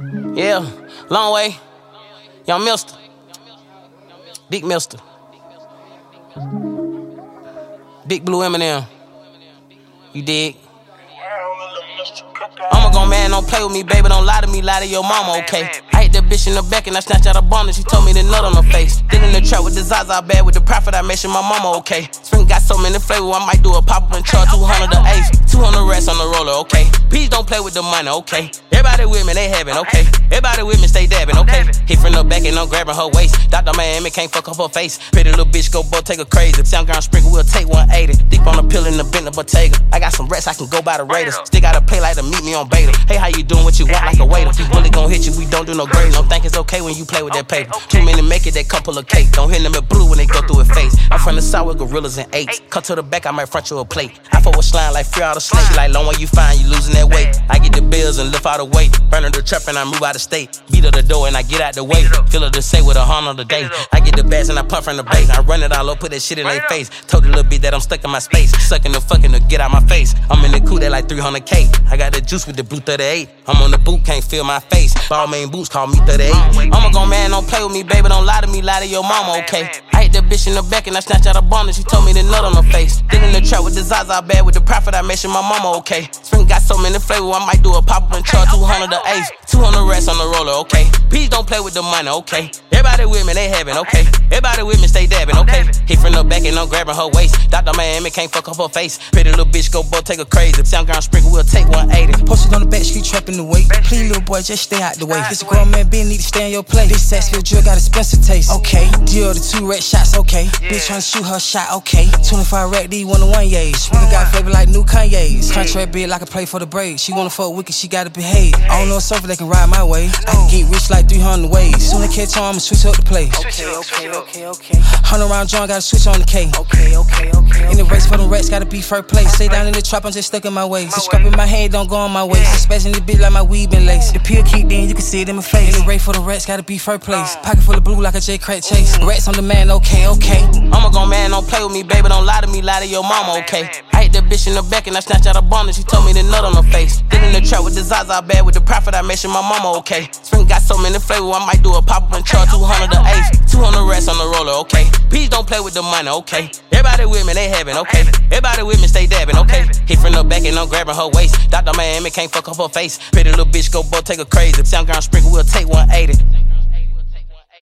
Yeah, long way. Young Mister. Big Mister. Big Blue Eminem. You dig? I'm a grown man, don't play with me, baby, don't lie to me, lie to your mama, okay? I hit that bitch in the back and I snatched out a bone and she told me to nut on her face. Then in the trap with the Zaza bag with the profit, I mentioned my mama, okay? Spring got so many flavors, I might do a pop-up and charge 200 the ace, 200 rats on the roller, okay? Please don't play with the money, okay? Everybody with me, they having, okay? Everybody with me, stay dabbing, okay? Hit from the back and I'm grabbing her waist. Dr. Miami can't fuck up her face. Pretty little bitch go both take her crazy. Soundground sprinkle, we'll take 180. Deep on the pill in the bent of Bottega. I got some rats, I can go by the Raiders. Still gotta play like to meet me on beta. Hey, how you doing? What you want like a waiter? We really gon' hit you, we don't do no grading. Don't think it's okay when you play with that paper. Too many make it, they come pull a cake. Don't hit them in blue when they go through a face. I'm from the south with gorillas and apes. Cut to the back, I might front you a plate. I fuck with slime like free out of snake. Like long way you find, you losing that weight. I get the bills and lift out the weight. Burning the trap and I move out of state. Beat up the door and I get out the way. Feel it to say with a horn on the day. I get the bass and I pump from the base. I run it all up, put that shit in their face. Told the little bitch that I'm stuck in my space. Sucking the fucking to get out my face. I'm in the coupe that like 300K. I got the juice with the blue 38. I'm on the boot, can't feel my face. Ball main boots call me 38. I'm a grown man, don't play with me, baby, don't lie to me, lie to your mama, okay? I hit that bitch in the back and I snatched out a bone and she told me to nut on her face. Then in the trap with the Zaza bag with the profit, I mentioned my mama, okay? Spring got so many flavors, I might do a pop-up and charge 200 the ace, 200 rats on the roller, okay? Please don't play with the money, okay? Everybody with me, they having, okay? Everybody with me, stay dabbing, okay? Hit from the back and I'm grabbing her waist. Dr. Miami can't fuck up her face. Pretty little bitch go both take her crazy. Soundground sprinkle, we'll take 180. Posted on the back street, trapping the weight. Please, little boy, just stay out the way. This a grown man, Ben need to stay in your place. This Saxville drill got a Spencer taste. Okay, deal the 2 red shots, okay. Bitch tryna shoot her shot, okay. 25 rack D, 1-to-1 yays. Nigga got flavor like new Kanye's. Contract big like I play for the Braves. She wanna fuck wicked, she gotta behave. I don't know a surfer that can ride my way. I can get rich like 300 ways. Soon as catch on, I'ma switch up the play. Okay. 100 round John, gotta switch on the K. Okay. In the race for them rats, gotta be first place. Stay down in the trap, I'm just stuck in my ways. The scrap in my head, don't go on my waist. Especially this bitch like my weed been laced. The pill kicked in, you can see it in my face. In the race for the rats, gotta be first place. Pocket full of blue like a J Crack Chase. Rats on the man, okay. I'm a grown man, don't play with me, baby, don't lie to me, lie to your mama, okay? I hit that bitch in the back and I snatched out a bone and she told me to nut on her face. Then in the trap with the Zaza bag with the profit, I mentioned my mama, okay? Spring got so many flavors, I might do a pop-up and charge 200 the ace, 200 rats on the roller, okay? Please don't play with the money, okay? Everybody with me, they having, okay? Everybody with me, stay dabbing, okay? Hit from the back and I'm grabbing her waist. Dr. Miami can't fuck up her face. Pretty little bitch go both take her crazy. Soundground sprinkle, we'll take 180.